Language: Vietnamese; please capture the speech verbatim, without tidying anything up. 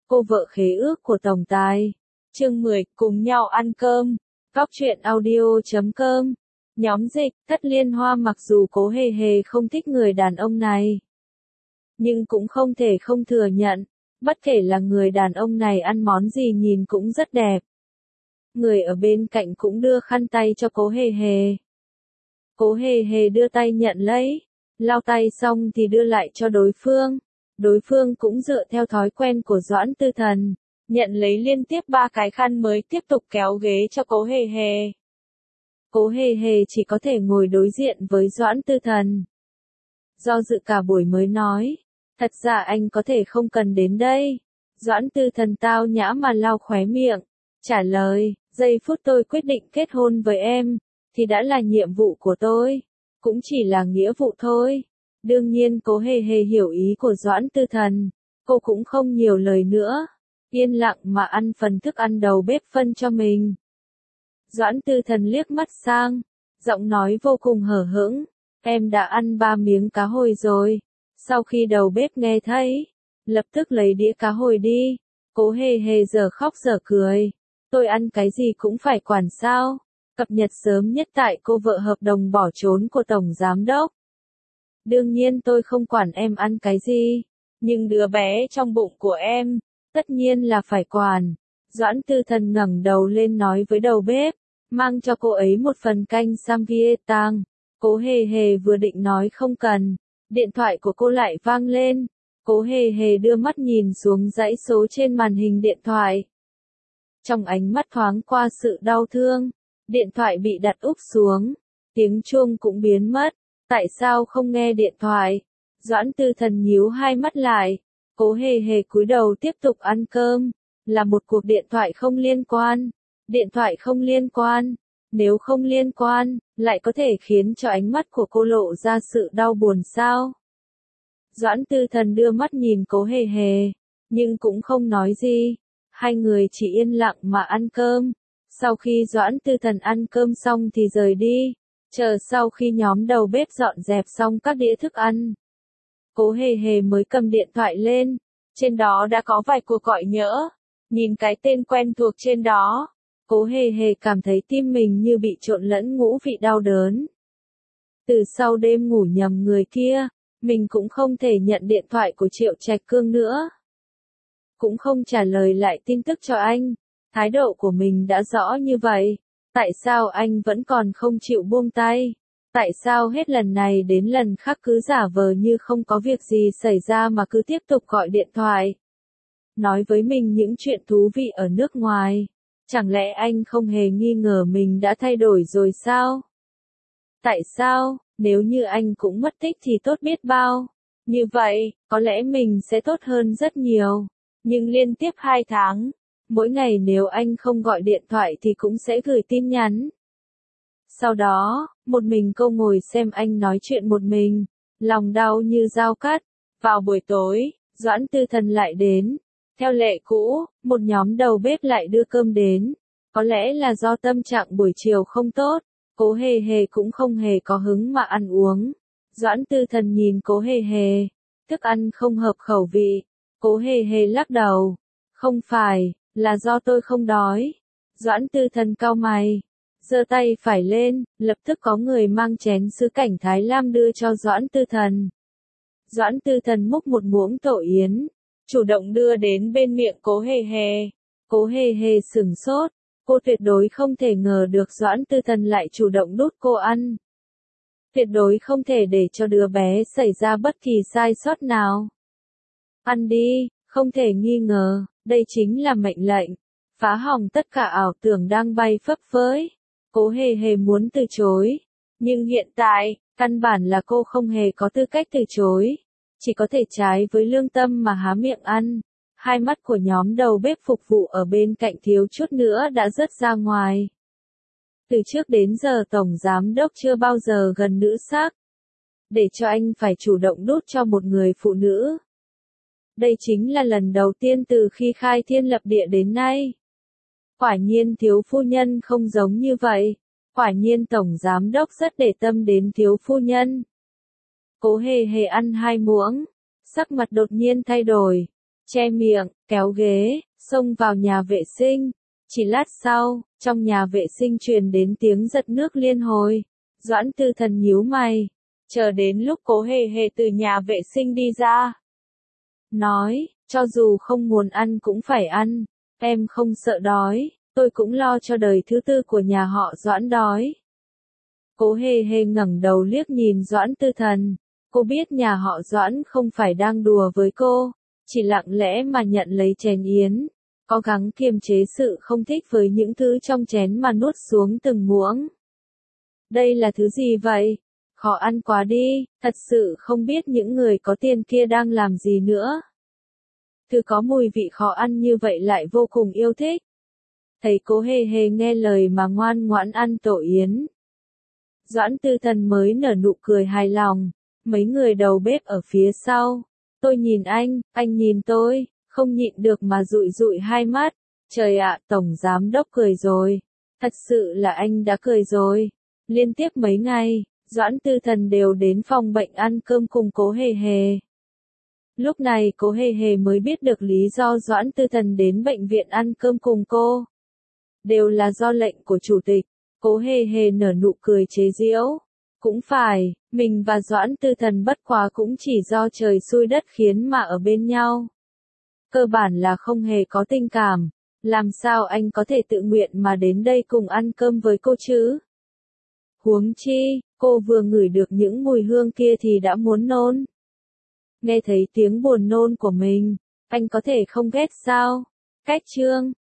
Cô vợ khế ước của tổng tài. Chương mười, cùng nhau ăn cơm. Góc truyện audio chấm com. Nhóm dịch, Thất Liên Hoa mặc dù Cố Hề Hề không thích người đàn ông này, nhưng cũng không thể không thừa nhận, bất kể là người đàn ông này ăn món gì nhìn cũng rất đẹp. Người ở bên cạnh cũng đưa khăn tay cho Cố Hề Hề. Cố Hề Hề đưa tay nhận lấy, lau tay xong thì đưa lại cho đối phương. Đối phương cũng dựa theo thói quen của Doãn Tư Thần, nhận lấy liên tiếp ba cái khăn mới tiếp tục kéo ghế cho Cố Hề Hề. Cố Hề Hề chỉ có thể ngồi đối diện với Doãn Tư Thần. Do dự cả buổi mới nói, thật ra anh có thể không cần đến đây. Doãn Tư Thần tao nhã mà lau khóe miệng, trả lời, giây phút tôi quyết định kết hôn với em, thì đã là nhiệm vụ của tôi, cũng chỉ là nghĩa vụ thôi. Đương nhiên Cố Hề Hề hiểu ý của Doãn Tư Thần, cô cũng không nhiều lời nữa, yên lặng mà ăn phần thức ăn đầu bếp phân cho mình. Doãn Tư Thần liếc mắt sang, giọng nói vô cùng hở hững, em đã ăn ba miếng cá hồi rồi. Sau khi đầu bếp nghe thấy, lập tức lấy đĩa cá hồi đi. Cố Hề Hề giờ khóc giờ cười, tôi ăn cái gì cũng phải quản sao? Cập nhật sớm nhất tại cô vợ hợp đồng bỏ trốn của Tổng Giám Đốc. Đương nhiên tôi không quản em ăn cái gì, nhưng đứa bé trong bụng của em, tất nhiên là phải quản. Doãn Tư Thần ngẩng đầu lên nói với đầu bếp, mang cho cô ấy một phần canh samvietang. Cố Hề Hề vừa định nói không cần, điện thoại của cô lại vang lên. Cố Hề Hề đưa mắt nhìn xuống dãy số trên màn hình điện thoại. Trong ánh mắt thoáng qua sự đau thương, điện thoại bị đặt úp xuống, tiếng chuông cũng biến mất. Tại sao không nghe điện thoại? Doãn Tư Thần nhíu hai mắt lại. Cố Hề Hề cúi đầu tiếp tục ăn cơm. Là một cuộc điện thoại không liên quan. Điện thoại không liên quan. Nếu không liên quan, lại có thể khiến cho ánh mắt của cô lộ ra sự đau buồn sao? Doãn Tư Thần đưa mắt nhìn Cố Hề Hề, nhưng cũng không nói gì. Hai người chỉ yên lặng mà ăn cơm. Sau khi Doãn Tư Thần ăn cơm xong thì rời đi. Chờ sau khi nhóm đầu bếp dọn dẹp xong các đĩa thức ăn, Cố Hề Hề mới cầm điện thoại lên, trên đó đã có vài cuộc gọi nhỡ. Nhìn cái tên quen thuộc trên đó, Cố Hề Hề cảm thấy tim mình như bị trộn lẫn ngũ vị đau đớn. Từ sau đêm ngủ nhầm người kia, mình cũng không thể nhận điện thoại của Triệu Trạch Cương nữa, cũng không trả lời lại tin tức cho anh. Thái độ của mình đã rõ như vậy, tại sao anh vẫn còn không chịu buông tay? Tại sao hết lần này đến lần khác cứ giả vờ như không có việc gì xảy ra mà cứ tiếp tục gọi điện thoại, nói với mình những chuyện thú vị ở nước ngoài? Chẳng lẽ anh không hề nghi ngờ mình đã thay đổi rồi sao? Tại sao, nếu như anh cũng mất tích thì tốt biết bao. Như vậy, có lẽ mình sẽ tốt hơn rất nhiều. Nhưng liên tiếp hai tháng, mỗi ngày nếu anh không gọi điện thoại thì cũng sẽ gửi tin nhắn. Sau đó, một mình cô ngồi xem anh nói chuyện một mình, lòng đau như dao cắt. Vào buổi tối, Doãn Tư Thần lại đến. Theo lệ cũ, một nhóm đầu bếp lại đưa cơm đến. Có lẽ là do tâm trạng buổi chiều không tốt, Cố Hề Hề cũng không hề có hứng mà ăn uống. Doãn Tư Thần nhìn Cố Hề Hề, thức ăn không hợp khẩu vị. Cố Hề Hề lắc đầu, không phải, là do tôi không đói. Doãn Tư Thần cau mày, giơ tay phải lên, lập tức có người mang chén sứ cảnh Thái Lam đưa cho Doãn Tư Thần. Doãn Tư Thần múc một muỗng tổ yến, chủ động đưa đến bên miệng Cố Hề Hề. Cố Hề Hề sửng sốt, cô tuyệt đối không thể ngờ được Doãn Tư Thần lại chủ động đút cô ăn. Tuyệt đối không thể để cho đứa bé xảy ra bất kỳ sai sót nào. Ăn đi, không thể nghi ngờ, đây chính là mệnh lệnh, phá hỏng tất cả ảo tưởng đang bay phấp phới. Cố Hề Hề muốn từ chối, nhưng hiện tại, căn bản là cô không hề có tư cách từ chối, chỉ có thể trái với lương tâm mà há miệng ăn. Hai mắt của nhóm đầu bếp phục vụ ở bên cạnh thiếu chút nữa đã rớt ra ngoài. Từ trước đến giờ Tổng Giám Đốc chưa bao giờ gần nữ sắc, để cho anh phải chủ động đút cho một người phụ nữ. Đây chính là lần đầu tiên từ khi khai thiên lập địa đến nay. Quả nhiên thiếu phu nhân không giống như vậy. Quả nhiên Tổng Giám Đốc rất để tâm đến thiếu phu nhân. Cố Hề Hề ăn hai muỗng, sắc mặt đột nhiên thay đổi. che miệng, kéo ghế, xông vào nhà vệ sinh. Chỉ lát sau, trong nhà vệ sinh truyền đến tiếng giật nước liên hồi. Doãn Tư Thần nhíu mày, chờ đến lúc Cố Hề Hề từ nhà vệ sinh đi ra. Nói, cho dù không muốn ăn cũng phải ăn, em không sợ đói, tôi cũng lo cho đời thứ tư của nhà họ Doãn đói. Cố Hề Hề ngẩng đầu liếc nhìn Doãn Tư Thần, cô biết nhà họ Doãn không phải đang đùa với cô, chỉ lặng lẽ mà nhận lấy chén yến, cố gắng kiềm chế sự không thích với những thứ trong chén mà nuốt xuống từng muỗng. Đây là thứ gì vậy? Khó ăn quá đi, thật sự không biết những người có tiền kia đang làm gì nữa. Thứ có mùi vị khó ăn như vậy lại vô cùng yêu thích. Thấy Cố Hề Hề nghe lời mà ngoan ngoãn ăn tổ yến. Doãn Tư Thần mới nở nụ cười hài lòng, mấy người đầu bếp ở phía sau. Tôi nhìn anh, anh nhìn tôi, không nhịn được mà dụi dụi hai mắt. Trời ạ, Tổng Giám Đốc cười rồi. Thật sự là anh đã cười rồi. Liên tiếp mấy ngày, Doãn Tư Thần đều đến phòng bệnh ăn cơm cùng Cố Hề Hề. Lúc này Cố Hề Hề mới biết được lý do Doãn Tư Thần đến bệnh viện ăn cơm cùng cô. Đều là do lệnh của chủ tịch. Cố Hề Hề nở nụ cười chế giễu. Cũng phải, mình và Doãn Tư Thần bất quá cũng chỉ do trời xui đất khiến mà ở bên nhau. Cơ bản là không hề có tình cảm. Làm sao anh có thể tự nguyện mà đến đây cùng ăn cơm với cô chứ? Huống chi, cô vừa ngửi được những mùi hương kia thì đã muốn nôn. Nghe thấy tiếng buồn nôn của mình, anh có thể không ghét sao? Cách chương